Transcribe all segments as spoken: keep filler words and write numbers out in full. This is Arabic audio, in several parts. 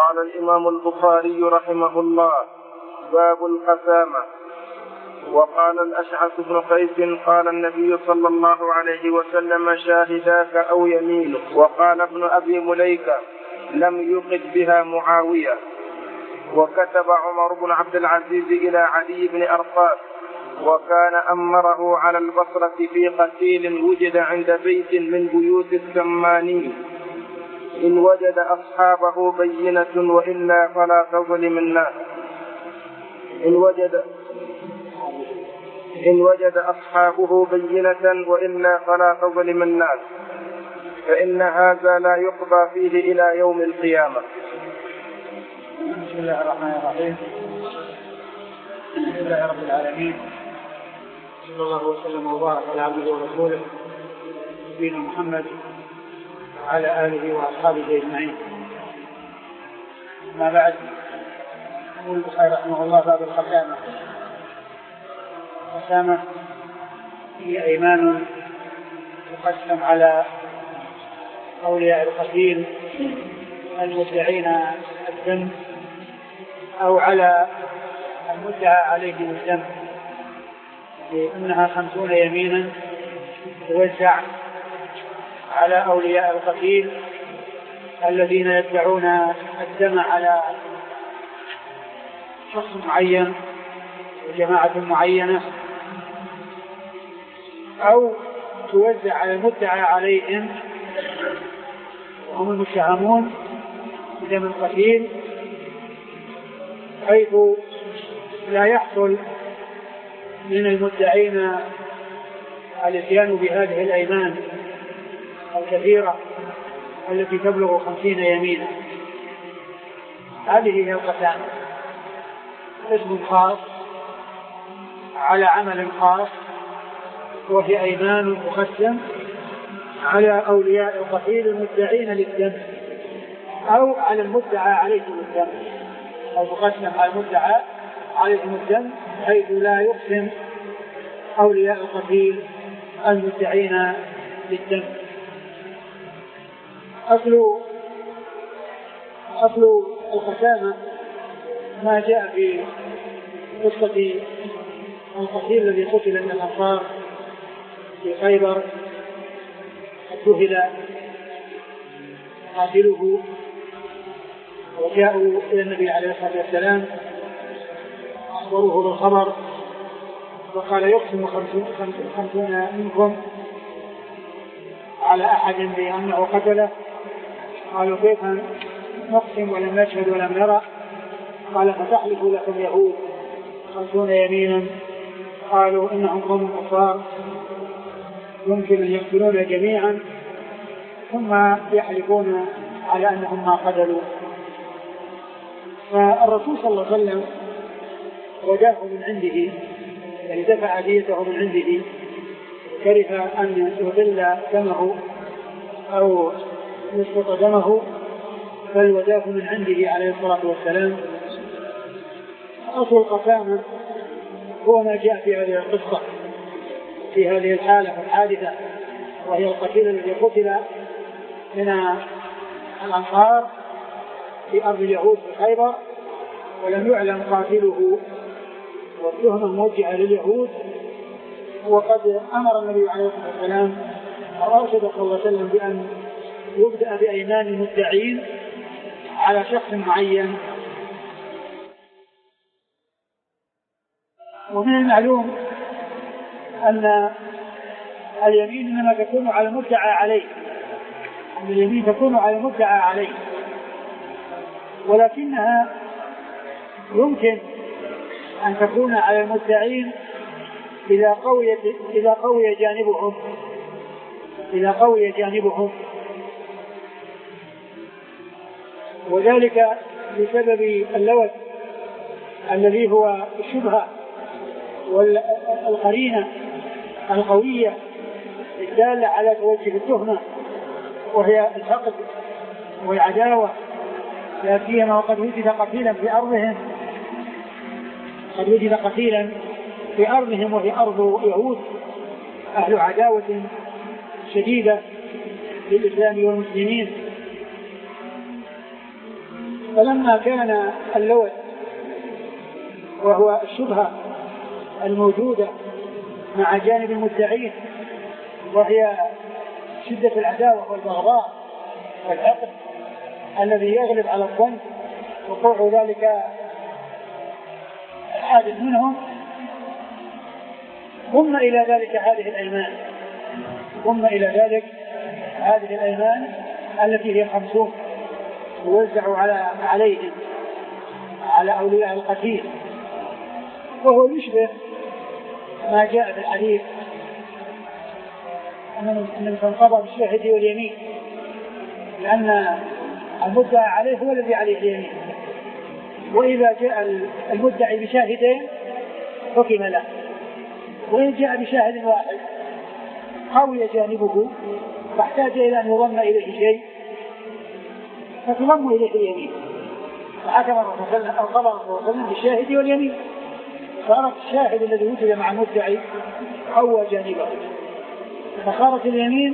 قال الإمام البخاري رحمه الله: باب القسامة. وقال الأشعث بن قيس: قال النبي صلى الله عليه وسلم: شاهداك أو يمينك. وقال ابن أبي مليكة: لم يقد بها معاوية. وكتب عمر بن عبد العزيز إلى علي بن أرقاس، وكان أمره على البصرة في قتيل وجد عند بيت من بيوت السمانين: إن وجد أصحابه بينة وإلا فلا تظلم الناس. إن وجد إن وجد أصحابه بينة وإلا فلا تظلم الناس، فإن هذا لا يقضى فيه إلى يوم القيامة. بسم الله الرحمن الرحيم. الحمد لله رب العالمين، صلى الله وسلم وبارك على عبده ورسوله نبينا محمد وعلى آله وأصحابه أجمعين. ما بعد، يقول البخاري رحمه الله: باب القسامة. القسامة هي أيمان تقسم على أولياء القتيل المدعين الدم أو على المدعى عليهم الدم، لأنها خمسون يمينا توزع على أولياء القتيل الذين يدعون الدم على شخص معين وجماعة معينة، أو توزع على المدعى عليهم وهم المتهمون بدم القتيل، حيث لا يحصل من المدعين الاتيان بهذه الأيمان الكثيرة التي تبلغ خمسين يمينا. هذه هي القسامة، اسم خاص على عمل خاص، وهي أيمان تقسم على أولياء القتيل المدعين للدم أو على المدعى عليهم الدم، أو تقسم على المدعى عليهم الدم حيث لا يقسم أولياء القتيل المدعين للدم. أصل أصل القسامة ما جاء في قصة القتيل الذي قتل من الأنصار في خيبر، اتهل قاتله وجاءوا إلى النبي عليه الصلاة والسلام أخبروه بالخبر، وقال: يقسم خمسون منكم على أحد بأنه قتله. قالوا: كيف نقسم ولم نشهد ولم نرى؟ قال: فتحلف لكم يهود خمسون يمينا. قالوا: إنهم قوم كفار يمكن أن يقتلون جميعا ثم يحلفون على أنهم ما قتلوا. فالرسول صلى الله عليه وسلم وداه من عنده، يعني دفع ديته من عنده، كره أن يضل دمه أو يسقط دمه، بل وداه من عنده عليه الصلاة والسلام. أصل القسامة هو ما جاء في هذه القصة، في هذه الحالة الحادثة، وهي القتيل الذي قتل من الأنصار في أرض اليهود في خيبر، ولم يعلم قاتله، والتهمة موجهة لليهود. وقد أمر النبي عليه الصلاة والسلام أو أرشد صلى الله عليه وسلم بأن يبدأ بأيمان المدعين على شخص معين. ومن المعلوم أن اليمين إنما تكون على المدعى عليه، أن اليمين تكون على المدعى عليه، ولكنها يمكن أن تكون على المدعين إذا قوي إذا قوي جانبهم إذا قوي جانبهم وذلك بسبب اللوث الذي هو الشبهة والقرينة القوية الدالة على توجه التهمة، وهي الحقد والعداوة، لا سيما وقد وجد قتيلا في أرضهم قد وجد قتيلا في أرضهم وهي أرض يهود أهل عداوة شديدة للإسلام والمسلمين. فلما كان اللوث وهو الشبهة الموجودة مع جانب المدعين وهي شدة العداوة والبغضاء والحقد الذي يغلب على الظن وقوع ذلك الحادث منهم، ثم إلى ذلك هذه الأيمان ثم إلى ذلك هذه الأيمان التي هي خمسون توزع على عليهم على أولياء القتيل، وهو يشبه ما جاء في الحديث من تنقضى بالشاهد واليمين، لأن المدعى عليه هو الذي عليه اليمين، وإذا جاء المدعي بشاهدين حكم له، وإن جاء بشاهد واحد قوي جانبه فاحتاج إلى أن يضم إليه شيء فتضم إليه اليمين، فحكم الرسول أو قضى الرسول بالشاهد واليمين، صارت الشاهد الذي وجد مع المدعي قوى جانبه، فصارت اليمين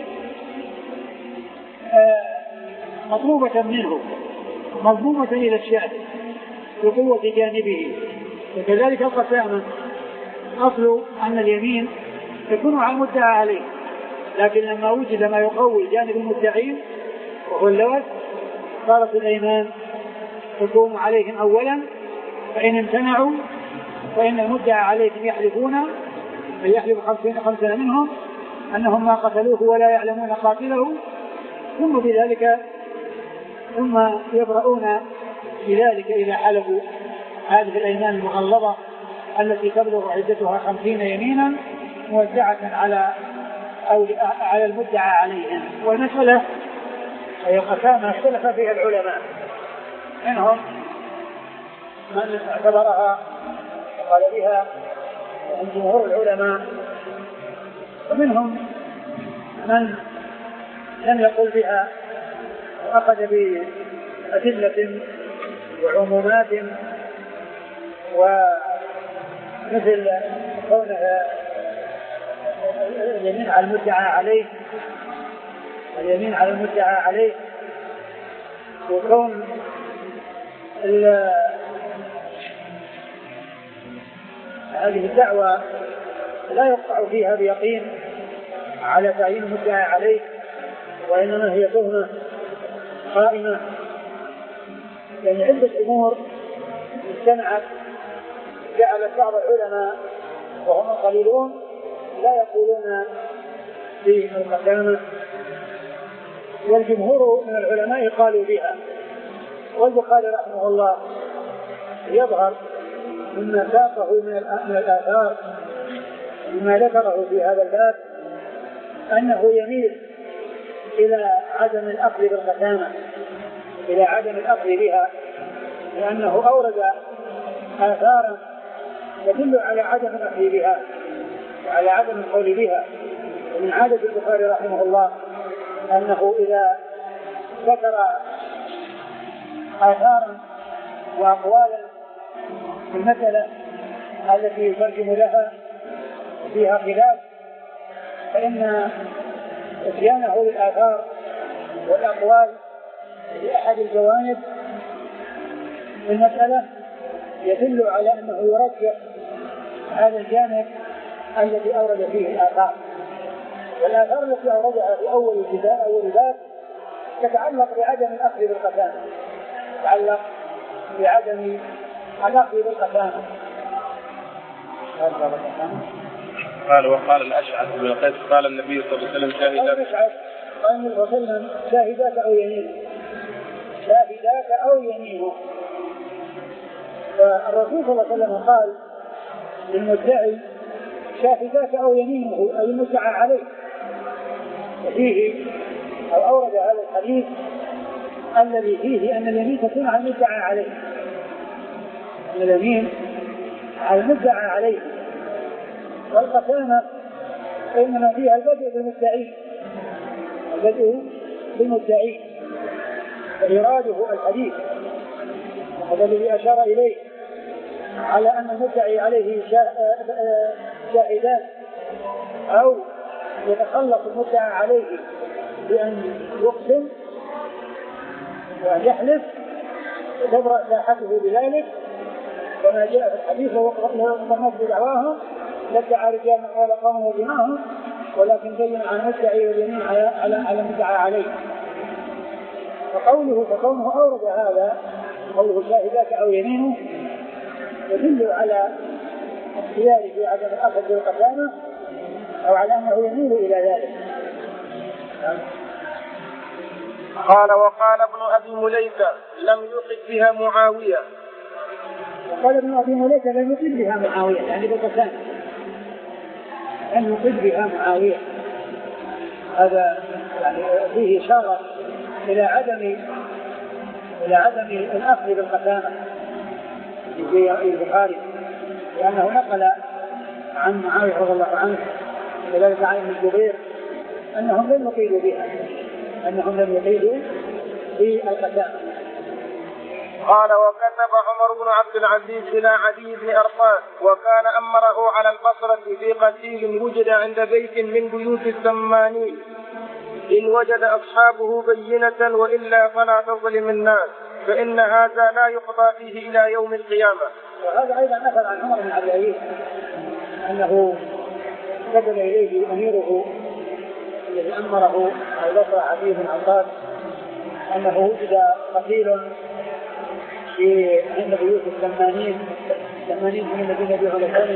مطلوبة منه مضمومة إلى الشاهد بقوة جانبه. وكذلك القسامة أصل أن اليمين تكون على المدعى عليه، لكن لما وجد ما يقوي جانب المدعين وهو اللوث صارت الأيمان تكون عليهم أولا، فإن امتنعوا فإن المدعى عليهم يحلفون فيحلف خمسين خمسين منهم أنهم ما قتلوه ولا يعلمون قاتله، ثم بذلك ثم يبرؤون بذلك إذا حلفوا هذه الأيمان المغلظة التي تبلغ عدتها خمسين يمينا موزعة على أو على المدعى عليهم. والمسألة هي قسامة اختلف فيها العلماء، منهم من اعتبرها وقال بها وهم جمهور العلماء، ومنهم من لم يقل بها وأخذ بأدلة وعمومات، ومثل كونها اليمين على المدعى عليه اليمين على المدعى عليه وكون هذه الدعوة لا يقطع فيها بيقين على تعيين المدعى عليه، وإنما هي تهمة قائمة، يعني عدة أمور اجتمعت جعلت بعض العلماء وهم قليلون لا يقولون بالقسامة، والجمهور من العلماء قالوا بها. والبخاري رحمه الله يظهر مما ساقه من الآثار مما ذكره في هذا الباب أنه يميل إلى عدم الأخذ بالقسامة إلى عدم الأخذ بها، لأنه أورد آثارا تدل على عدم الأخذ بها وعلى عدم القول بها. ومن عادة البخاري رحمه الله أنه إذا ذكر آثارا وأقوالا في المسألة التي يترجم لها فيها خلاف، فإن اتيانه للآثار والأقوال في أحد الجوانب في المسألة يدل على أنه يرجح هذا الجانب الذي أورد فيه الآثار. والآثار التي أوردها في أول البداية أول الباب تتعلق بعدم الأخذ بالقسامة تتعلق بعدم الأخذ بالقسامة. قال وقال الأشعث بن قيس قال النبي صلى الله عليه وسلم شاهداك قال النبي صلى الله عليه وسلم شاهداك أو يمينه شاهداك أو يمينه. فالرسول صلى الله عليه وسلم قال للمدعي شاهداك أو يمينه أي المدعى عليه، وفيه أو أورد هذا الحديث الذي فيه أن اليمين تكون على المدعى عليه أن اليمين على المدعى عليه. والقسامة إنما فيها البدء بالمدعين البدء بالمدعين وإراده الحديث هذا الذي أشار إليه على أن المدعي عليه شاهدان أو يتخلص المدعى عليه بأن يقسم وأن يحلف، تبرأ ساحته بذلك، وما جاء في الحديث لو قمت بدعواهم لادعى رجال قال قوموا دماءهم ولكن بين عن المدعي واليمين على على على المدعى عليه. فقوله فقومه أورد هذا قوله شاهداك أو يمينه يدل على اختياره في عدم الأخذ بالقسامة أو على أنه يميل إلى ذلك. قال وقال ابن أبي مليكة لم يقد بها معاوية. وقال ابن أبي مليكة لم يقد بها معاوية يعني بالقسامة لم يقد بها معاوية. هذا يعني فيه إشارة إلى عدم إلى عدم الأخذ بالقسامة في البخاري، لأنه نقل عن معاوية رضي الله عنه وذلك عن ابن الزبير أنهم لم يقيدوا بها أنهم لم يقيدوا بالقسامة. قال وكتب عمر بن عبد العزيز إلى عدي بن أرطاس وكان أمره على البصرة في قتيل وجد عند بيت من بيوت السمانين إن وجد أصحابه بينة وإلا فلا تظلم الناس فإن هذا لا يقضى فيه إلى يوم القيامة. وهذا أيضا نقل عن عمر بن عبد العزيز أنه كتب إليه أميره الذي أمره على البصرة عدي بن أرطاس أنه وجد قتيل في عند بيوت الثمانين ثمانين من الذين يبيعون الثاني،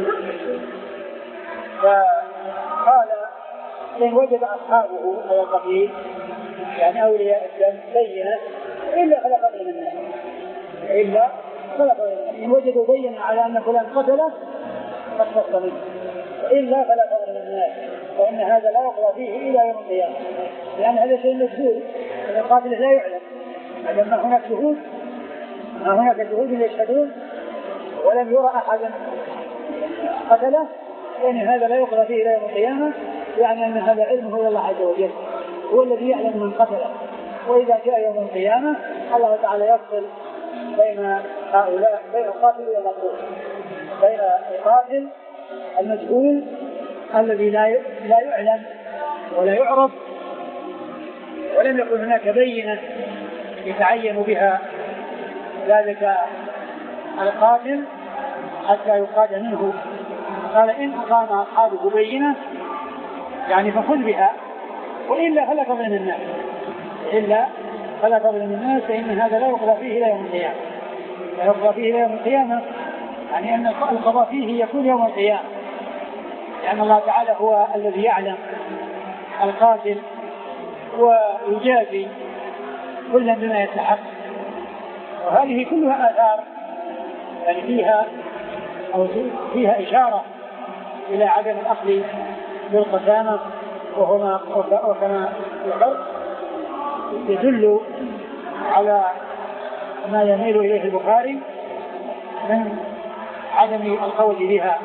فقال إن وجد أصحابه على القتيل يعني أولياء الدم بينة إلا فلا تظلم الناس إلا فلا تظلم الناس إن وجدوا بينة على أن فلان قتله فاقتص منه إلا فلا تظلم الناس فإن هذا لا يقضى فيه إلى يوم القيامة، لأن هذا شيء مجهول القاتل لا يعلم لأن هناك شهود هناك شهود يشهدون ولم يرى أحد قتله فإن هذا لا يقضى فيه إلى يوم القيامة، يعني أن هذا علمه إلى الله عز وجل هو الذي يعلم من قتله. وإذا جاء يوم القيامة الله تعالى يفصل بين هؤلاء بين القاتل والمقتول بين القاتل المجهول الذي لا لا يعلم ولا يعرف ولم يكن هناك بينة يتعين بها ذلك القاتل حتى يقاد منه. قال إن أقام أصحابه بينة يعني فخذ بها وإلا فلا تظلم الناس إلا فلا تظلم الناس فإن هذا لا يقضى فيه إلى يوم القيامة لا يقضى فيه إلى يوم القيامة يعني أن القضاء فيه يكون يوم القيامة، لأن الله تعالى هو الذي يعلم القاتل ويجازي كلا بما يستحق. وهذه كلها آثار يعني فيها أو فيها إشارة إلى عدم الأخذ بالقسامة وهما وكما ذكرت يدل على ما يميل إليه البخاري من عدم القول بها.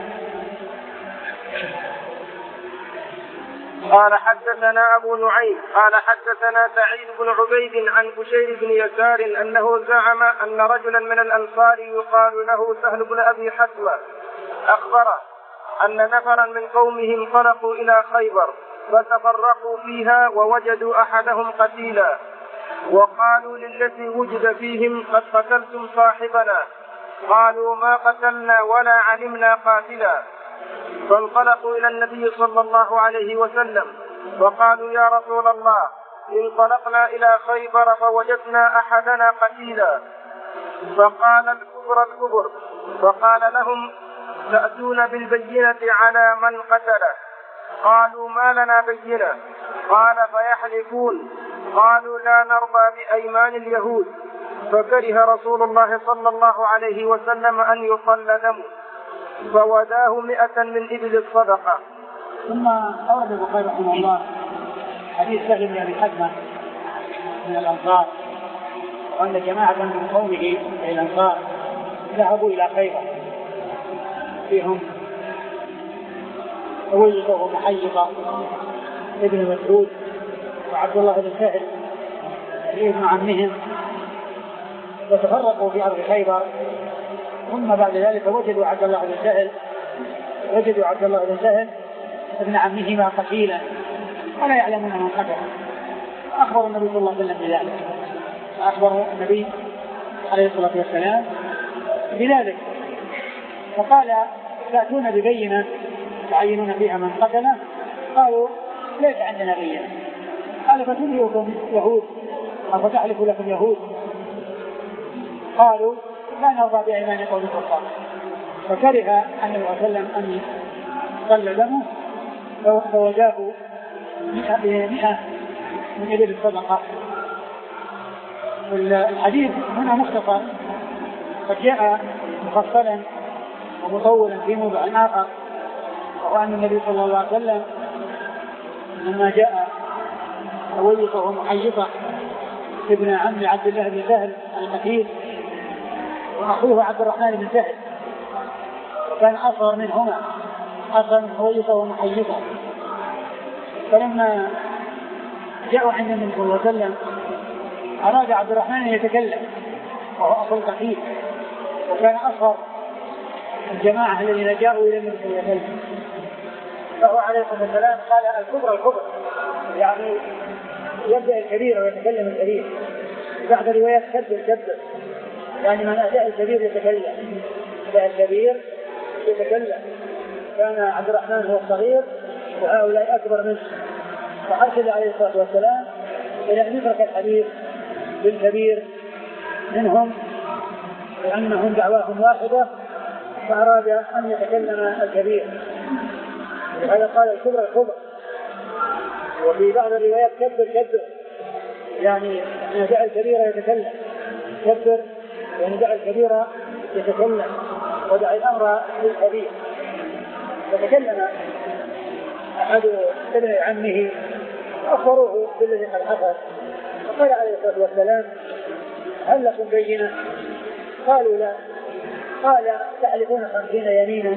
قال حدثنا أبو نعيم قال حدثنا سعيد بن عبيد عن بشير بن يسار أنه زعم أن رجلا من الأنصار يقال له سهل بن أبي حتمة أخبره أن نفرا من قومه انطلقوا إلى خيبر فتفرقوا فيها ووجدوا أحدهم قتيلا وقالوا للذي وجد فيهم قد قتلتم صاحبنا قالوا ما قتلنا ولا علمنا قاتلا فانطلقوا إلى النبي صلى الله عليه وسلم وقالوا يا رسول الله انطلقنا إلى خيبر فوجدنا أحدنا قتيلا فقال الكبر الكبر فقال لهم تأتون بالبينة على من قتله قالوا ما لنا بينة قال فيحلفون قالوا لا نرضى بأيمان اليهود فكره رسول الله صلى الله عليه وسلم أن يصل دمه فوداه مئة من إبل الصدقة. ثم أورد البخاري رحمه الله حديث سهل بن أبي حتمة من الأنصار وأن جماعة من قومه من الأنصار ذهبوا إلى خيبر فيهم وجدوا محيطة ابن مسعود وعبد الله بن سهل ابن عمهم وتفرقوا في أرض خيبر. ثم بعد ذلك وجدوا عبد الله بن سهل وجدوا عبد الله بن سهل ابن عمهما قتيلا ولا يعلمون من قتله. أخبر النبي صلى الله عليه وسلم بذلك أخبر النبي عليه الصلاة والسلام بذلك، فقال تأتون ببينة تعينون فيها من قتله؟ قالوا ليس عندنا بينة. قال فتنبئكم يهود أو فتحلف لكم يهود؟ قالوا لا نرضى بأيمان قوم الكفار. فكره النبي صلى الله عليه وسلم أن صلى دمه فوجاه بمئة من إبل الصدقة. الحديث هنا مختصر، قد جاء مفصلا ومطولا في موضع آخر، وهو أن النبي صلى الله عليه وسلم لما جاء أويصه ومحيصه ابن عم عبد الله بن سهل القتيل وأخوه عبد الرحمن بن سهل، وكان أصغر منهما، أصغر من أويصه ومحيصه، فلما جاءوا عند النبي صلى الله عليه وسلم أراد عبد الرحمن أن يتكلم وهو أخو القتيل، وكان أصغر الجماعة الذين جاءوا إلى النبي صلى الله عليه وسلم، فهو عليه الصلاة والسلام قال الكبرى الكبرى، يعني يبدأ الكبير ويتكلم الكبير، بعد روايات كبر كبر، يعني من أتى الكبير يتكلم، أتى الكبير يتكلم. كان عبد الرحمن هو الصغير وهؤلاء أكبر منه، فأرشد عليه الصلاة والسلام إلى أن يترك الحديث بالكبير منهم لأنهم دعواهم واحدة، فأراد أن يتكلم الكبير، لهذا قال الكبرى الكبرى. وفي بعض الروايات كبر كبر، يعني أن دع الكبير يتكلم، كبر يعني دع الكبير يتكلم ودع الأمر للكبير. فتكلم أحد ابن عمه أخبروه بالذي قد حصل، فقال عليه الصلاة والسلام هل لكم بينة؟ قالوا لا. قال تحلفون خمسين يمينا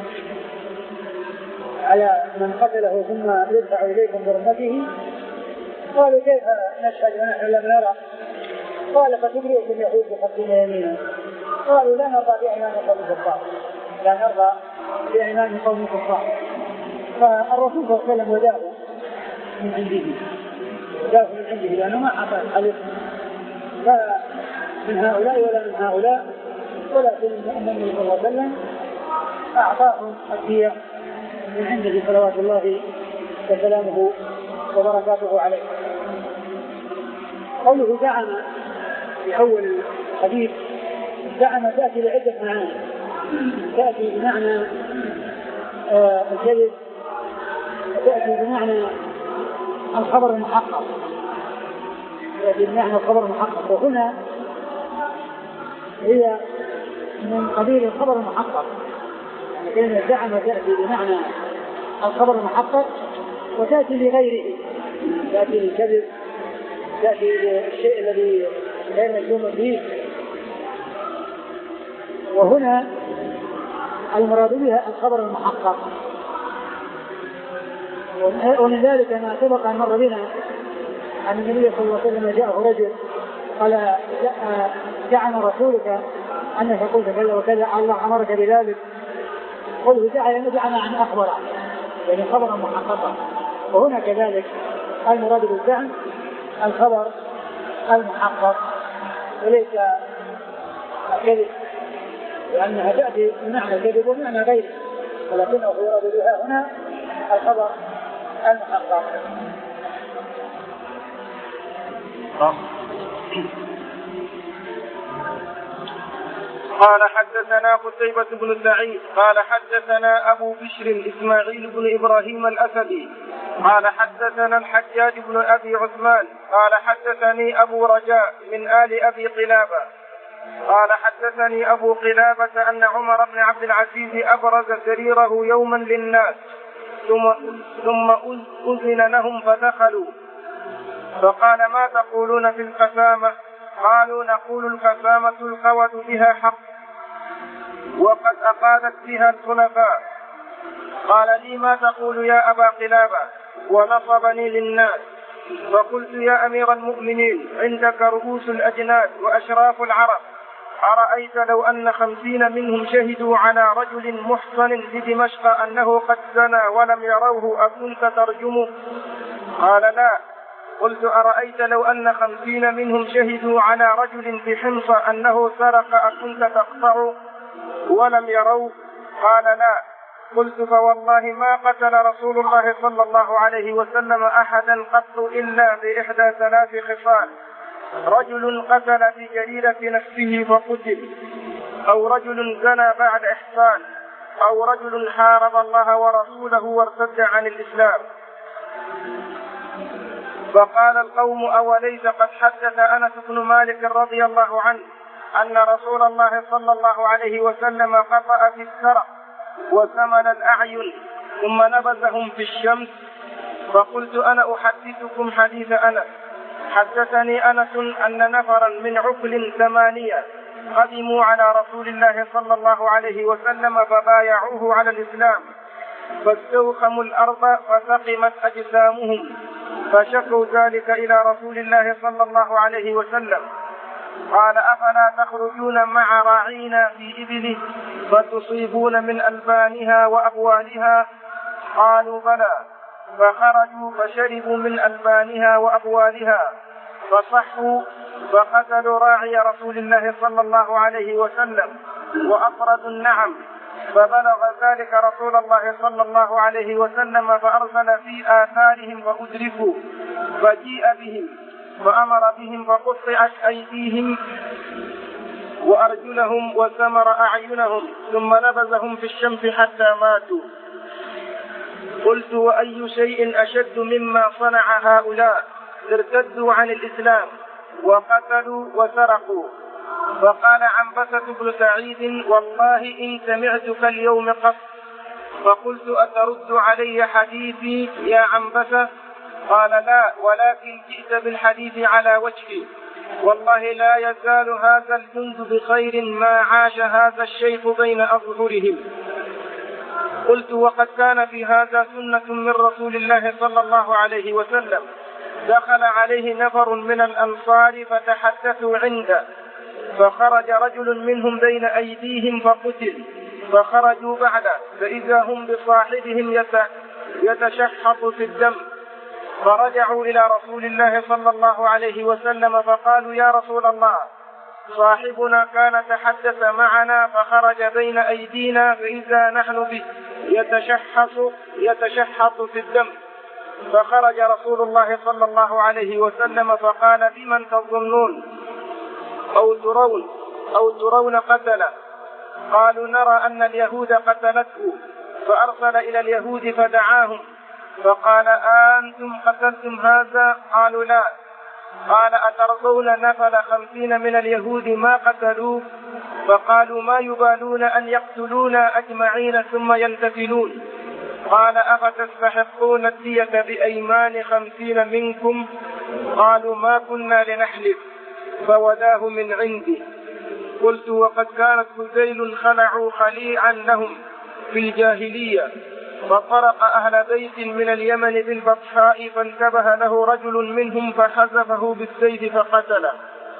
على من قتله ثم يدفع إليكم برمته؟ قالوا كيف نشهد ونحن لم نرى؟ قال فتبرئكم يهود بخمسين يمينا؟ قالوا لا نرضى بأيمان قوم الكفار، لا نرضى بأيمان قوم الكفار. فالرسول صلى الله عليه وسلم وداه من عنده، وداه من عنده لأنه ما حصل الحديث لا من هؤلاء ولا من هؤلاء، ولكن النبي صلى الله عليه وسلم أعطاهم الدية من عنده صلوات الله وسلامه وبركاته عليه. قوله زعم في أول الحديث، زعم تأتي لعدة معاني، تأتي بمعنى آه الكذب، وتأتي بمعنى الخبر المحقق، تأتي بمعنى الخبر المحقق، وهنا هي من قبيل الخبر المحقق، يعني كلمة زعم تأتي بمعنى الخبر المحقق وتأتي لغيره، تأتي للكذب، تأتي للشيء الذي غير مجزوم فيه. وهنا المراد بها الخبر المحقق. ومن ذلك ما سبق أن مر بنا أن النبي صلى الله عليه وسلم جاءه رجل قال زعم رسولك أنك قلت كذا وكذا، الله أمرك بذلك؟ قل زعم زعم عن أخبر، يعني خبرا محققا. وهنا كذلك المراد بالزعم الخبر المحقق وليس الكذب، لأنها تأتي بمعنى الكذب ومعنى غيره، ولكنه يراد بها هنا الخبر المحقق. قال حدثنا قتيبة بن سعيد قال حدثنا أبو بشر إسماعيل بن إبراهيم الأسدي قال حدثنا الحجاج بن أبي عثمان قال حدثني أبو رجاء من آل أبي قلابة قال حدثني أبو قلابة أن عمر بن عبد العزيز أبرز سريره يوما للناس ثم, ثم أذن لهم فدخلوا، فقال ما تقولون في القسامة؟ قالوا نقول القسامة القوة بها حق وقد أقادت بها الخلفاء. قال لي ما تقول يا أبا قلابة؟ ونصبني للناس، فقلت يا أمير المؤمنين عندك رؤوس الأجناد وأشراف العرب، أرأيت لو أن خمسين منهم شهدوا على رجل محصن بدمشق أنه قد زنى ولم يروه أكنت ترجمه؟ قال لا. قلت أرأيت لو أن خمسين منهم شهدوا على رجل في حمص أنه سرق أكنت تقطع ولم يروا؟ قال لا. قلت فوالله ما قتل رسول الله صلى الله عليه وسلم أحدا قط إلا بإحدى ثلاث خصال: رجل قتل في جريرة نفسه فقتل، أو رجل زنى بعد إحسان، أو رجل حارب الله ورسوله وارتد عن الإسلام. فقال القوم: أوليس قد حدث أنس بن مالك رضي الله عنه أن رسول الله صلى الله عليه وسلم قطع في السرق وثمن الأعين ثم نبذهم في الشمس؟ فقلت: أنا أحدثكم حديث أنس. حدثني أنس أن نفرا من عقل ثمانية قدموا على رسول الله صلى الله عليه وسلم فبايعوه على الإسلام، فاستوخموا الأرض فسقمت أجسامهم، فشكوا ذلك إلى رسول الله صلى الله عليه وسلم. قال: أفلا تخرجون مع راعينا في إبله فتصيبون من ألبانها وأبوالها؟ قالوا: بلى. فخرجوا فشربوا من ألبانها وأبوالها فصحوا، فقتلوا راعي رسول الله صلى الله عليه وسلم وأفردوا النعم، فبلغ ذلك رسول الله صلى الله عليه وسلم فأرسل في آثارهم فأدركوا، فجيء بهم فأمر بهم فقطعت أيديهم وأرجلهم وثمر أعينهم، ثم نبذهم في الشمس حتى ماتوا. قلت: وأي شيء أشد مما صنع هؤلاء؟ ارتدوا عن الإسلام وقتلوا وسرقوا. فقال عنبسة بن سعيد: والله إن سمعتك اليوم قط. فقلت: أترد علي حديثي يا عنبسة؟ قال: لا، ولكن جئت بالحديث على وجهي. والله لا يزال هذا الجند بخير ما عاش هذا الشيخ بين أظهرهم. قلت: وقد كان في هذا سنة من رسول الله صلى الله عليه وسلم. دخل عليه نفر من الأنصار فتحدثوا عنده، فخرج رجل منهم بين أيديهم فقتل، فخرجوا بعده فإذا هم بصاحبهم يتشحط في الدم، فرجعوا إلى رسول الله صلى الله عليه وسلم فقالوا: يا رسول الله، صاحبنا كان تحدث معنا فخرج بين أيدينا فإذا نحن به يتشحط يتشحط في الدم. فخرج رسول الله صلى الله عليه وسلم فقال: بمن تظنون أو ترون أو ترون قتله؟ قالوا: نرى أن اليهود قتلته. فأرسل إلى اليهود فدعاهم فقال: أنتم قتلتم هذا؟ قالوا: لا. قال: أترضون نفل خمسين من اليهود ما قتلوا؟ فقالوا: ما يبالون أن يقتلونا أجمعين ثم ينتفلون. قال: أفتستحقون الدية بأيمان خمسين منكم؟ قالوا: ما كنا لنحلف. فوداه من عندي. قلت: وقد كانت هذيل خلعوا خليعا لهم في الجاهلية، فطرق أهل بيت من اليمن بالبطحاء فانتبه له رجل منهم فحذفه بالسيف فقتله.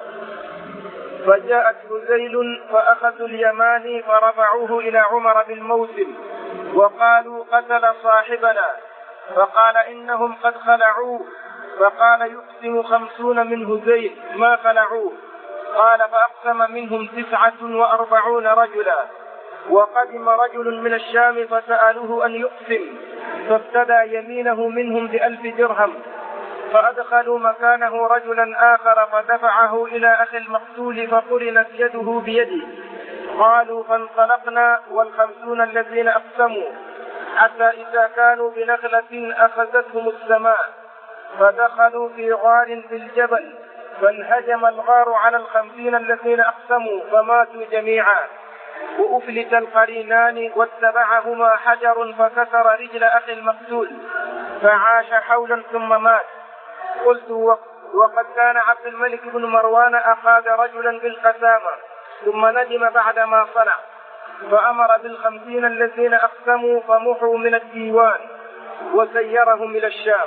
فجاءت هذيل فأخذوا اليماني فرفعوه إلى عمر بالموسم وقالوا: قتل صاحبنا. فقال: إنهم قد خلعوه. فقال: يقسم خمسون من هذيل ما خلعوه. قال: فأقسم منهم تسعة وأربعون رجلا. وقدم رجل من الشام فسألوه أن يقسم، فافتدى يمينه منهم بألف درهم، فأدخلوا مكانه رجلا آخر فدفعه إلى أخي المقتول فقرنت يده بيده. قالوا: فانطلقنا والخمسون الذين أقسموا حتى إذا كانوا بنخلة أخذتهم السماء، فدخلوا في غار في الجبل، فانهجم الغار على الخمسين الذين أقسموا فماتوا جميعا. وأفلت القرينان واتبعهما حجر فكسر رجل أخي المقتول فعاش حولا ثم مات. قلت: وقد كان عبد الملك بن مروان أخذ رجلا بالقسامة ثم ندم بعد ما صنع، فأمر بالخمسين الذين أقسموا فمحوا من الديوان وسيرهم إلى الشام.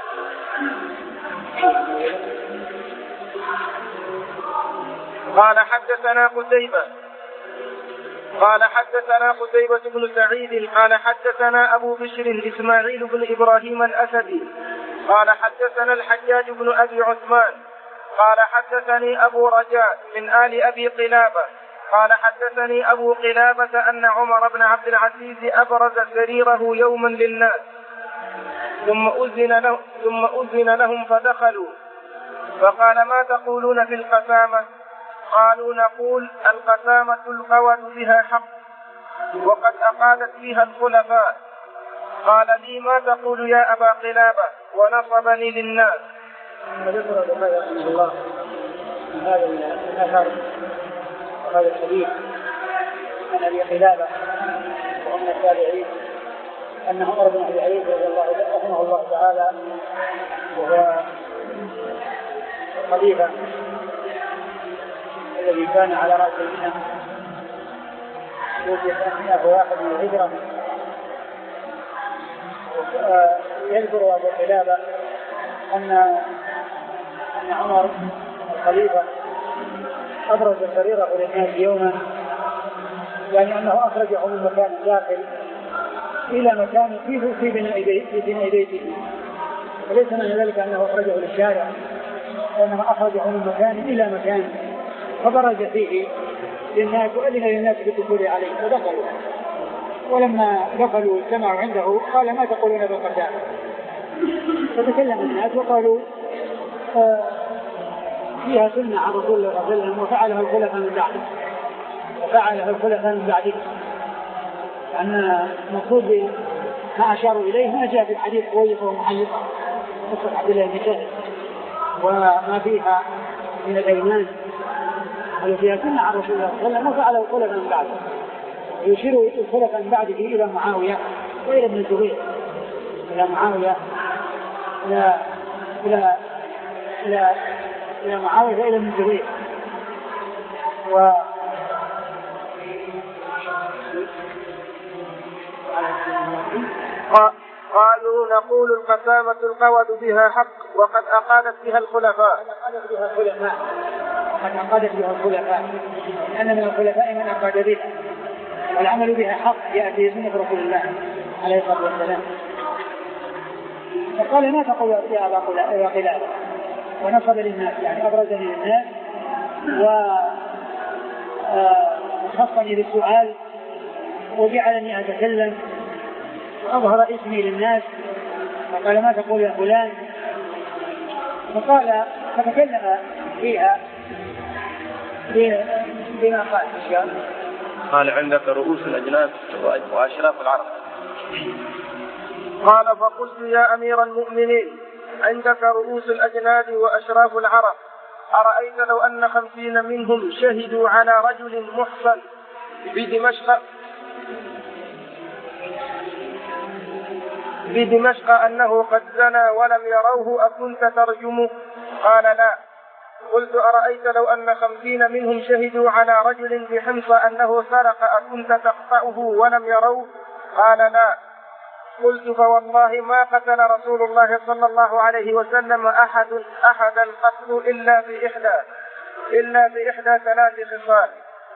قال: حدثنا قتيبة قال حدثنا قتيبة بن سعيد قال حدثنا أبو بشر إسماعيل بن إبراهيم الأسدي قال حدثنا الحجاج بن أبي عثمان قال حدثني أبو رجاء من آل أبي قلابة قال حدثني أبو قلابة أن عمر بن عبد العزيز أبرز سريره يوما للناس ثم أذن, له ثم أذن لهم فدخلوا فقال ما تقولون في القسامة؟ قالوا نقول القسامة القود بها حق وقد أقالت فيها الخلفاء. قال لي ما تقول يا أبا قلابة ونصبني للناس. فذكر بهذا رحمه الله من هذا الأثر وهذا الحديث عن أبي قلابة ومن التابعين أن عمر بن عبد العزيز رضي الله رحمه الله تعالى وهو الخليفة الذي كان على رأس المئة توفي سنة مئة وواحد من الهجرة. يذكر أبو قلابة أن أن عمر الخليفة أبرز سريره للناس يوما، يعني أنه أخرجه من مكان داخل إلى مكان فيه في بناء بيته، وليس من ذلك أنه أخرجه للشارع، وإنما أخرجه من مكان إلى مكان فبرز فيه للناس وأذن للناس بالدخول عليه فدخلوا. ولما دخلوا واجتمعوا عنده قال ما تقولون بالقسامة؟ فتكلم الناس وقالوا آه فيها سنة عن رسول الله صلى الله عليه وسلم وفعلها الخلفاء من بعده وفعلها الخلفاء من بعده، أن المقصود ما أشاروا إليه ما جاء في الحديث كويس ومحيطة قصة عبد الله بن سعد وما فيها من الأيمان، قالوا فيها سنة عن رسول الله صلى الله عليه وسلم وفعله الخلفاء من بعده. يشير الخلفاء من بعده إلى معاوية وإلى ابن الزبير، إلى معاوية إلى إلى إلى إلى معاوية إلى ابن الزبير. و قالوا نقول القسامة القود بها حق وقد أقالت بها الخلفاء. وقد أقالت بها الخلفاء لأن من الخلفاء من أقاد بها والعمل بها حق يأتي سنة رسول الله عليه الصلاة والسلام. فقال ما تقول يا أبا قلابة ونصب للناس، يعني أبرزني للناس وخصني بالسؤال وجعلني أتكلم وأظهر اسمي للناس. فقال ما تقول يا فلان؟ فقال فتكلم فيها بما قال أشياء. قال عندك رؤوس الأجناد وأشراف العرب. قال فقلت يا أمير المؤمنين عندك رؤوس الأجناد وأشراف العرب، أرأيت لو أن خمسين منهم شهدوا على رجل محصن بدمشق بدمشق أنه قد زنى ولم يروه أكنت ترجمه؟ قال لا. قلت أرأيت لو أن خمسين منهم شهدوا على رجل بحمص أنه سرق أكنت تقطعه ولم يروه؟ قال لا. قلت فوالله ما قتل رسول الله صلى الله عليه وسلم أحد أحدا قتل إلا بإحدى إلا بإحدى ثلاث خصال: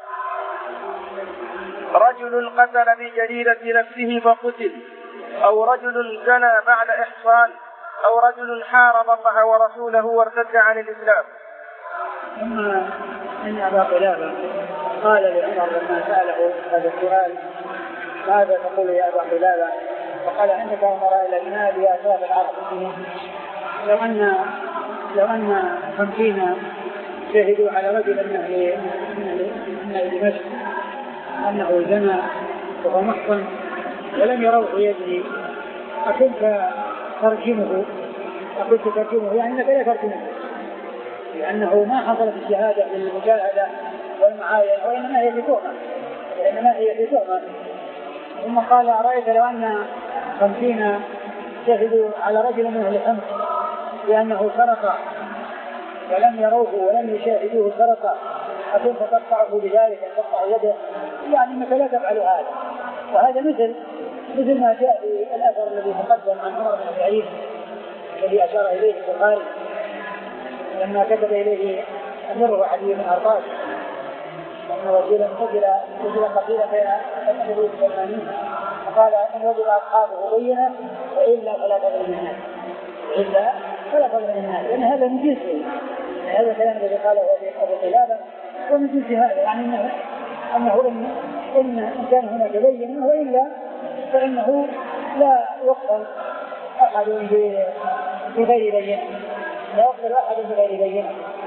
رجل قتل بجريرة نفسه فقتل، أو رجل زنى بعد إحصان، أو رجل حارب الله ورسوله وارتد عن الإسلام. أما إن أبا قلابة قال لعمر لما سأله هذا السؤال ماذا تقول يا أبا قلابة؟ فقال عندك أمر إلى النار يا أشراف العرب، لو أن لو أن خمسين شهدوا على رجل من أهل دمشق أنه زنى وهو محصن ولم يروه يزني أكنت ترجمه؟ أكنت ترجمه يعني أنك لا ترجمه، لأنه ما حصلت الشهادة للمجاهدة والمعاينة وإنما هي في تهمة وإنما هي في تهمة. ثم قال أرأيت لو أن خمسين شهدوا على رجل من أهل حمص بأنه سرق ولم يروه ولم يشاهدوه سرق أكنت تقطعه بذلك تقطع يده؟ يعني أنك لا تفعل هذا. وهذا مثل مثل ما جاء في الأثر الذي تقدم عن عمر بن سعيد الذي أشار إليه البخاري لما كتب إليه أمره علي بن أرطاس أن رجلا قتل رجلا قتيلا بين الحدود الثمانين، فقال إن وجد أصحابه بينة وإلا فلا تدري الناس، إلا فلا فضل للناس، لأن هذا من جنسه. هذا الكلام الذي قاله أبو قلابة هو من جنس هذا، يعني أنه أنه إن إن كان هناك بينة وإلا فإنه لا يقتل أحد بغير بينة، لا يقتل أحد بغير بينة.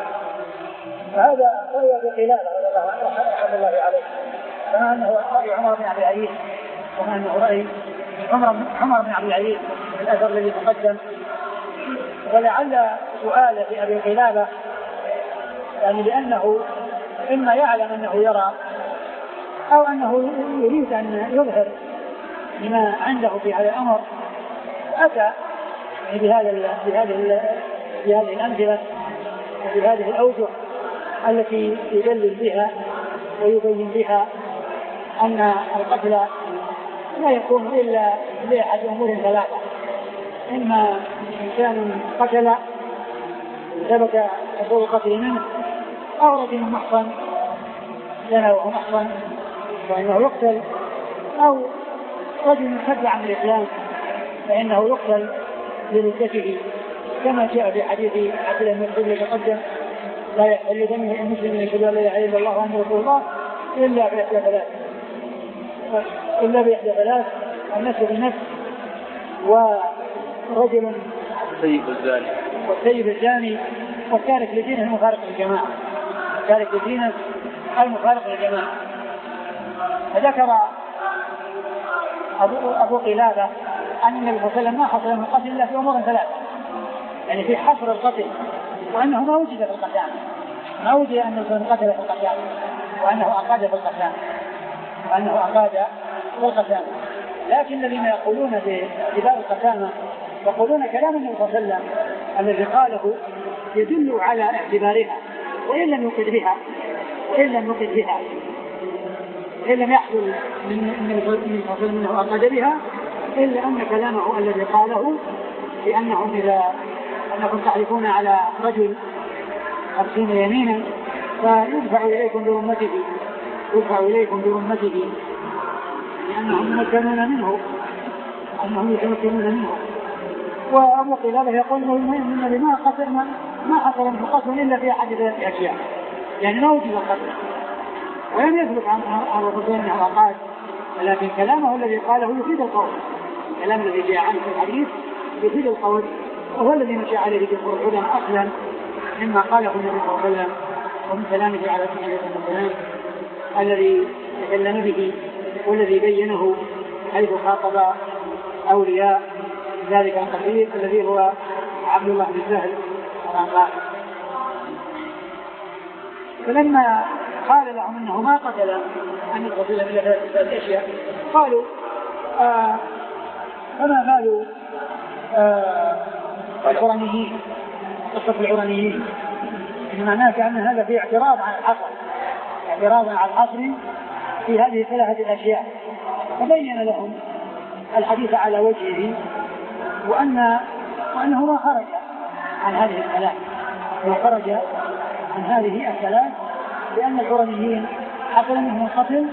وهذا رأي أبي قلابة رحمه الله عليه، كما أنه رأي عمر بن عبد العزيز، كما أنه رأي عمر عمر بن عبد العزيز في الأثر الذي تقدم. ولعل سؤال في أبي قلابة يعني لأنه إما يعلم أنه يرى أو أنه يريد أن يظهر لما عنده في هذا الأمر، أتى بهذا بهذه بهذه الأمثلة وبهذه الأوجه التي يدلل بها ويبين بها أن القتل لا يكون إلا لأحد أمور ثلاثة: إما إنسان قتل ثبت حصول القتل منه، أو رجل محصن زنى وهو محصن فإنه يقتل، أو رجل ارتد عن الإسلام فإنه يقتل لردته، كما جاء في حديث عبد الله بن مسعود تقدم: لا يحل دم المسلم يشهد أن لا إله إلا الله وأن رسول الله إلا بإحدى ثلاث إلا بإحدى ثلاث النفس بالنفس، ورجل السيب الزاني والسيب الزاني والتارك لدينه المفارق للجماعة، التارك لدينه المفارق للجماعة. فذكر أبو, أبو قلابة أن النبي صلى الله عليه وسلم ما حصل من القتل إلا في أمور ثلاثة، يعني في حصر القتل، وأنه ما وجد في القتال، ما وجد أن الإنسان قتل في القتال، وأنه أقاد في القتال وأنه أقاد في القتال. لكن الذين يقولون باتباع القتامة يقولون كلام النبي صلى الله عليه وسلم الذي قاله يدل على اعتبارها، وإن لم يقد بها وإن لم يقد بها إن لم يحصل من منه أقد بها، إلا أن كلامه الذي قاله بأنهم إذا أنكم تعرفون على رجل خمسين يمينا فيدفع إليكم برمته يدفع إليكم برمته لأنهم يتمكنون منه أنهم يتمكنون منه. وأبو قلابة يقول إن ما قتل ما حصل منه قتل إلا في أحد ثلاث أشياء، يعني ما وجد القتل ولم يثبت عن الرسول أنه أقاد، لكن كلامه الذي قاله يفيد القول، كلام الذي جاء عنه في الحديث يفيد القول، وهو الذي مشى عليه جمهور العلماء أصلا مما قاله النبي صلى الله عليه وسلم ومن كلامه على سنة الكلام الذي تكلم به والذي بينه حيث خاطب أولياء ذلك القتيل الذي هو عبد الله بن سهل الأنصاري. فلما قال لهم انه ما قتل عن الرسول الا ثلاث اشياء قالوا آه فما بالوا آه العرانيين، قصة العرانيين، إن معناه كأن هذا في اعتراض عن الحصر، اعتراض على الحصر في هذه الثلاثة الأشياء. فبين لهم الحديث على وجهه وأن وأنه ما خرج عن هذه الثلاث، ما خرج عن هذه الثلاث، لأن العرانيين حصل منهم القتل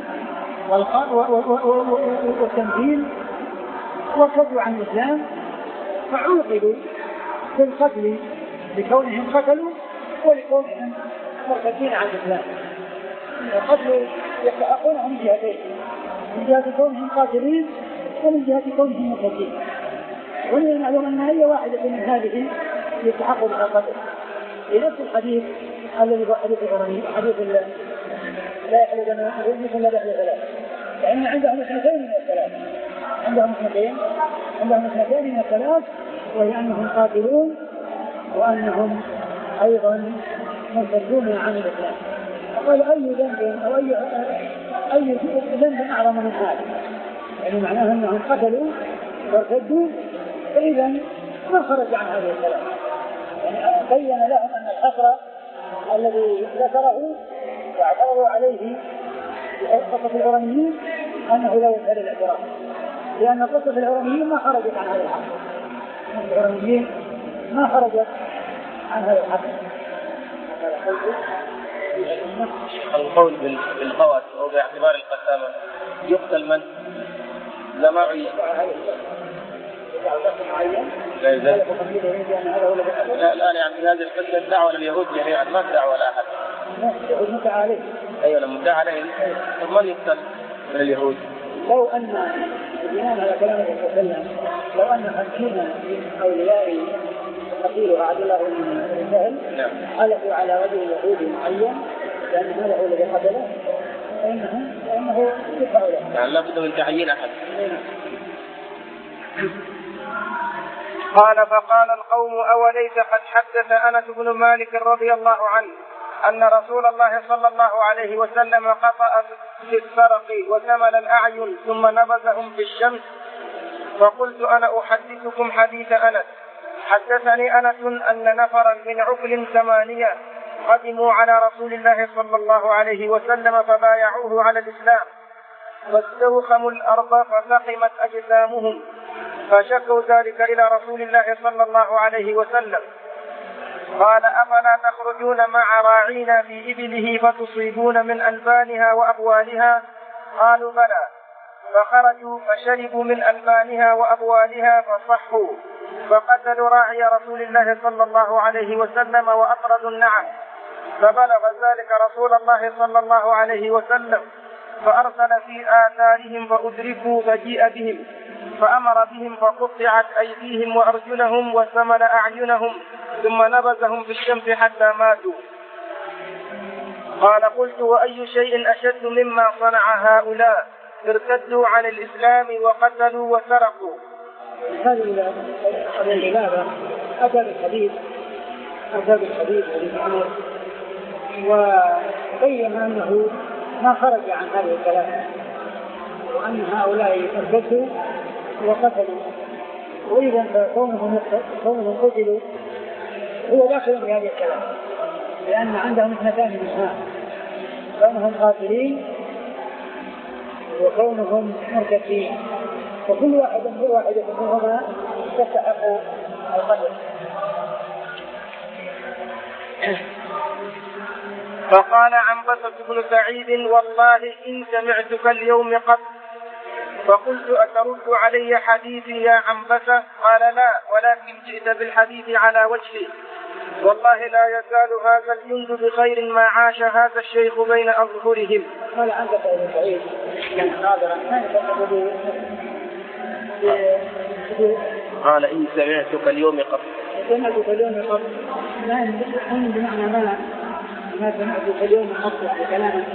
والتمثيل وارتدوا عن الإسلام فعوقبوا في القتل لكونهم قتلوا ولكونهم مرتدين عن الإسلام. القتل يستحقونه من جهتين، من جهة كونهم قاتلين ومن جهة كونهم مرتدين، ولذا نعلم أن أي واحدة من هذه يستحق بها القتل. لنفس الحديث الذي هو حديث العراني، حديث لا يحل دم المسلم لا بأحد ثلاث، لأن عندهم اثنتين من الثلاث، عندهم اثنتين عندهم اثنتين من الثلاث، وهي أنهم قاتلون وأنهم أيضا مرتدون عن الإسلام. قال أي ذنب أو أي أي ذنب أعظم من هذا؟ يعني معناه أنهم قتلوا وارتدوا، فإذا ما خرج عن هذه الثلاث. يعني بين لهم أن الحصر الذي ذكره واعترضوا عليه في قصة العرانيين أنه لا يسهل الاعتراض، لأن قصة العرانيين ما خرجت عن هذا الحصر، العرانيين ما خرجت عن هذا الحصر. القول بالقوات أو باعتبار القسامة يقتل من لا ما يدعو شخص معين لا يزال هذا هو الذي قتله. لا الآن يعني في هذه القصة الدعوة لليهود جميعا ما الدعوة لأحد. اليهود مدعى عليه. أيوة لما مدعى عليه من يقتل من اليهود؟ لو أن بناء على كلام النبي صلى الله عليه وسلم لو أن خمسين من أولياء قتيل عبد الله بن سهل حلفوا على رجل يهودي معين لأن هذا هو الذي قتله فإنه فإنه يدفع له. يعني لا بد من تعيين أحد. قال فقال القوم أوليس قد حدث أنس بن مالك رضي الله عنه أن رسول الله صلى الله عليه وسلم قطع في السرق وثمل الأعين ثم نبذهم في الشمس. فقلت أنا أحدثكم حديث أنس. حدثني أنس أن نفرا من عقل ثمانية قدموا على رسول الله صلى الله عليه وسلم فبايعوه على الإسلام فاستوخموا الأرض فسقمت أجسامهم فشكوا ذلك إلى رسول الله صلى الله عليه وسلم. قال أفلا تخرجون مع راعينا في إبله فتصيبون من ألبانها وأبوالها؟ قالوا بلى. فخرجوا فشربوا من ألبانها وأبوالها فصحوا فقتلوا راعي رسول الله صلى الله عليه وسلم وأطردوا النعم. فبلغ ذلك رسول الله صلى الله عليه وسلم فأرسل في آثارهم فأدركوا فجيء بهم فأمر بهم فقطعت أيديهم وأرجلهم وثمل أعينهم ثم نبذهم في الشمس حتى ماتوا. قال قلت وأي شيء أشد مما صنع هؤلاء؟ ارتدوا عن الإسلام وقتلوا وسرقوا. هذه العبارة أتى بالحديث أتى بالحديث عمر وبين أنه ما خرج عن هذا الكلام وأن هؤلاء ارتدوا وقتلوا وإذا كونهم قتلوا هو داخل في هذا الكلام لأن عندهم اثنتان منها كونهم قاتلين وكونهم مرتدين وكل واحد من واحدة منهما تستحق القتل. فقال عنبسة بن سعيد والله إن سمعتك اليوم قط. فقلت أترد علي حديثي يا عنبسة؟ قال لا ولكن جئت بالحديث على وجهي. والله لا يزال هذا الجند بخير ما عاش هذا الشيخ بين أظهرهم. قال عنبسة بن سعيد كان ناظرا قال إن سمعتك اليوم قط. سمعتك اليوم قط لا يكون بمعنى ما ما سمعتك اليوم قط يعني كلاما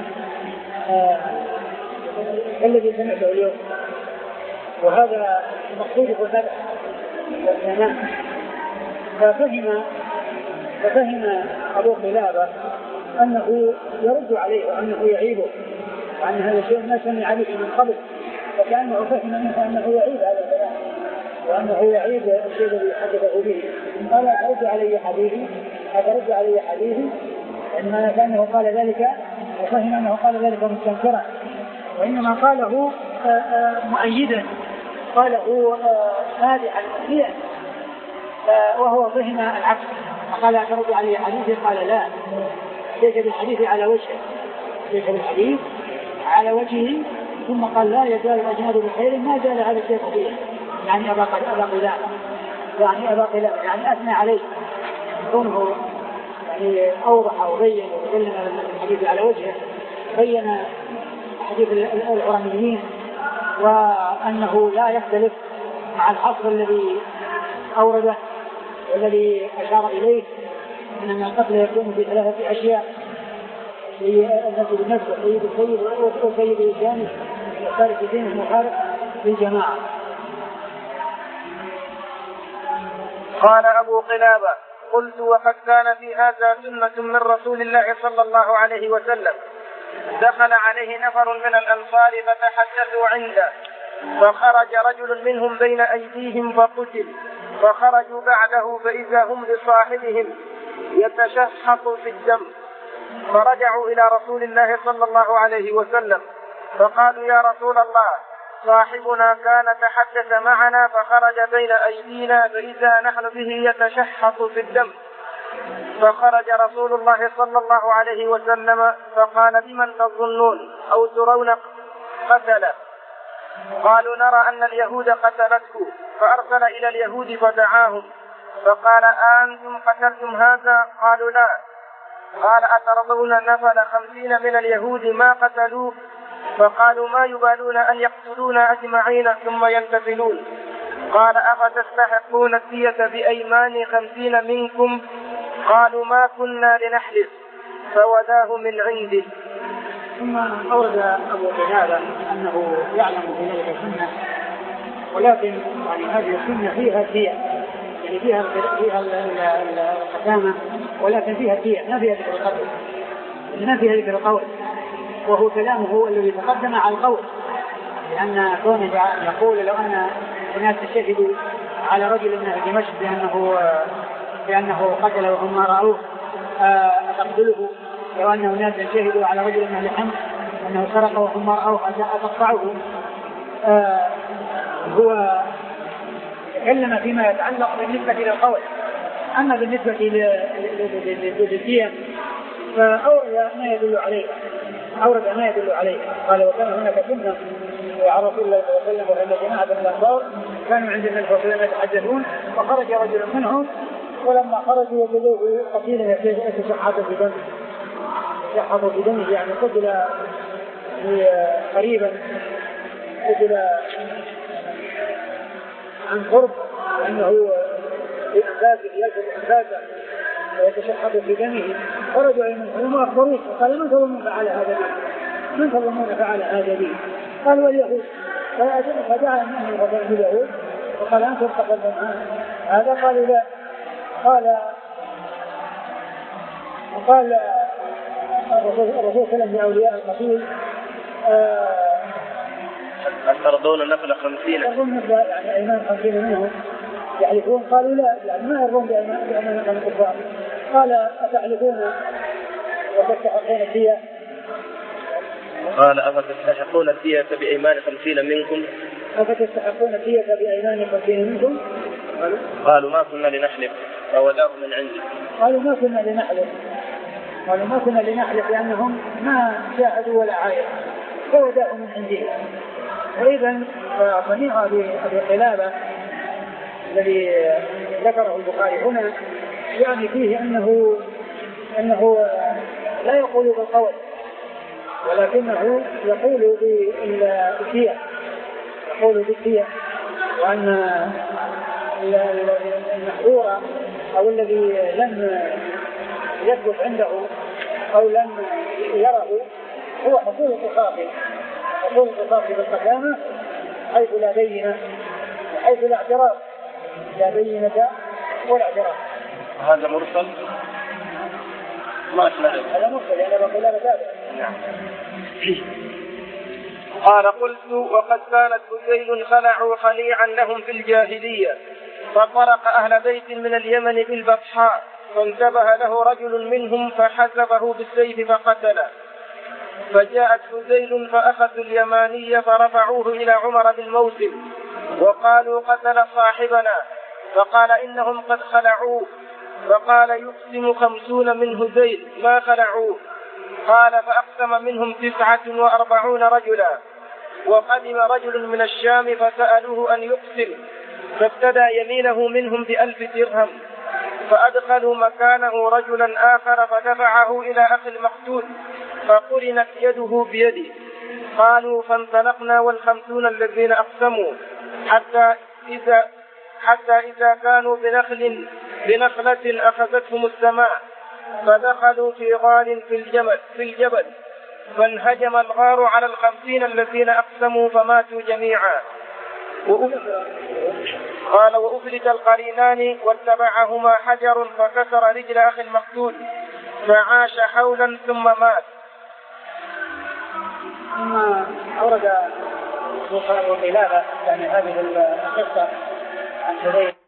الذي سمعته اليوم وهذا مقصود في الفتح والثناء. ففهم ففهم أبو قلابة أنه يرد عليه وأنه يعيبه وأن هذا الشيء ما سمع عليه من قبل فكأنه فهم منه أنه يعيب هذا الكلام وأنه يعيب الشيء الذي حدثه به. قال أترد علي حديثي أترد علي حديثي إنما كأنه قال ذلك وفهم أنه قال ذلك مستنكرا وإنما قاله مؤيدا قاله مادحا مؤيدا وهو فهم العكس. فقال أترد علي حديثي قال لا ليس بالحديث على وجهه ليس بالحديث على وجهه. ثم قال لا يزال الأجناد بخير ما زال هذا الشيء فيه يعني أبا قلابة يعني أبا قلابة يعني أثنى عليه كونه يعني أوضح وبين وتكلم الحديث على وجهه بين حديث العرانيين وأنه لا يختلف مع الحصر الذي أورده والذي أشار إليه من أن القتل يكون في ثلاثة أشياء التي بالنفس وسيد السيد وسيد الإسلام وخارج الدين المخالف للجماعة. قال أبو قلابة قلت وقد كان في هذا سنة من رسول الله صلى الله عليه وسلم. دخل عليه نفر من الأنصار فتحدثوا عنده فخرج رجل منهم بين أيديهم فقتل فخرجوا بعده فإذا هم لصاحبهم يتشحط في الدم فرجعوا إلى رسول الله صلى الله عليه وسلم فقالوا يا رسول الله صاحبنا كان تحدث معنا فخرج بين أيدينا فإذا نحن به يتشحط في الدم. فخرج رسول الله صلى الله عليه وسلم فقال بمن تظنون أو ترون قتل؟ قالوا نرى أن اليهود قتلته، فأرسل إلى اليهود فدعاهم فقال أنتم قتلتم هذا؟ قالوا لا. قال أترضون نفل خمسين من اليهود ما قتلوه؟ فقالوا ما يبالون أن يقتلونا أجمعين ثم ينتفلون. قال أفتستحقون الدية بأيمان خمسين منكم؟ قالوا ما كنا لنحلف، فوداه من عنده. ثم أورد أبو قتادة أنه يعلم في ذلك السنة، ولكن يعني هذه السنة فيها الدية، يعني فيها فيها القسامة، ولكن فيها الدية، ما فيها ذكر القول، ما فيها ذكر القول، وهو كلامه هو الذي تقدم على القول، لأن كونه يقول لو أن الناس شهدوا على رجل من أهل دمشق بأنه بأنه قتل وهم ما رأوه أتقتله، لو أن الناس شهدوا على رجل من أهل حمص أنه سرق وهم ما رأوه أتقطعه. هو تكلم فيما يتعلق بالنسبة للقول، أما بالنسبة للدية فأورد ما يدل عليه، أورد ما يدل عليه. قال وكان هناك سنة على رسول الله صلى الله عليه وسلم وعند جماعة من الأنصار كانوا عند النبي صلى الله عليه وسلم يتحدثون، فخرج رجل منهم ولما خرجوا وجدوه قتيلا يتشحط في دمه، يتشحط في دمه يعني قتل قريبا، قتل عن قرب أنه في أنفاسه يلفظ أنفاسه ويتشحط في دمه. خرجوا منهم وأخبروه قال من تظنون فعل هذا بي؟ من تظنون فعل هذا بي؟ قالوا اليهود. فدعا منهم غفر اليهود وقال أنتم قتلتم هذا؟ قالوا لا. قال وقال الرسول صلى الله عليه وسلم لأولياء القتيل أترضون نفل خمسين؟ أترضون نفل يعني أيمان خمسين منهم يحلفون؟ قالوا لا، يعني ما يرضون بأيمان الكفار. قال أتحلفون وتستحقون الدية؟ قال أفتستحقون الدية بأيمان خمسين منكم؟ أفتستحقون الدية بأيمان خمسين منكم؟ قالوا ما كنا لنحلف، فوداه من عنده. قالوا ما كنا لنحلف، قالوا ما كنا لنحلف لأنهم ما شاهدوا ولا عاينوا، فوداه من عنده. وإذا صنيع أبي قلابة الذي ذكره البخاري هنا يعني فيه أنه أنه لا يقول بالقول، ولكنه يقول بالدية، يقول بالدية، وأن المحظور أو الذي لم يثبت عنده أو لم يره هو حصول القصاص، حصول القصاص بالقسامة حيث لا بينة وحيث لا اعتراف، لا بينة ولا اعتراف. هذا مرسل ما اسمه هذا مرسل يعني بقول لا تابع. نعم. قال قلت وقد كانت هذيل خلعوا خليعا لهم في الجاهلية، فطرق أهل بيت من اليمن بالبطحاء، فانتبه له رجل منهم فحسبه بالسيف فقتله. فجاءت هذيل فأخذوا اليمانية فرفعوه إلى عمر بالموسم وقالوا قتل صاحبنا، فقال إنهم قد خلعوه. فقال يقسم خمسون من هذيل ما خلعوه. قال فأقسم منهم تسعة وأربعون رجلا. وقدم رجل من الشام فسألوه أن يقسم، فابتدى يمينه منهم بألف درهم، فأدخلوا مكانه رجلا آخر فدفعه إلى أخي المقتول فقرنت يده بيده. قالوا فانطلقنا والخمسون الذين أقسموا حتى إذا, حتى إذا كانوا بنخل بنخلة أخذتهم السماء، فدخلوا في غار في الجبل, في الجبل فانهجم الغار على الخمسين الذين أقسموا فماتوا جميعا. قال وأفلت القرينان واتبعهما حجر فكسر رجل أخي المقتول فعاش حولا ثم مات. ثم أورد أبو قلابة يعني هذه القصة عن هذيل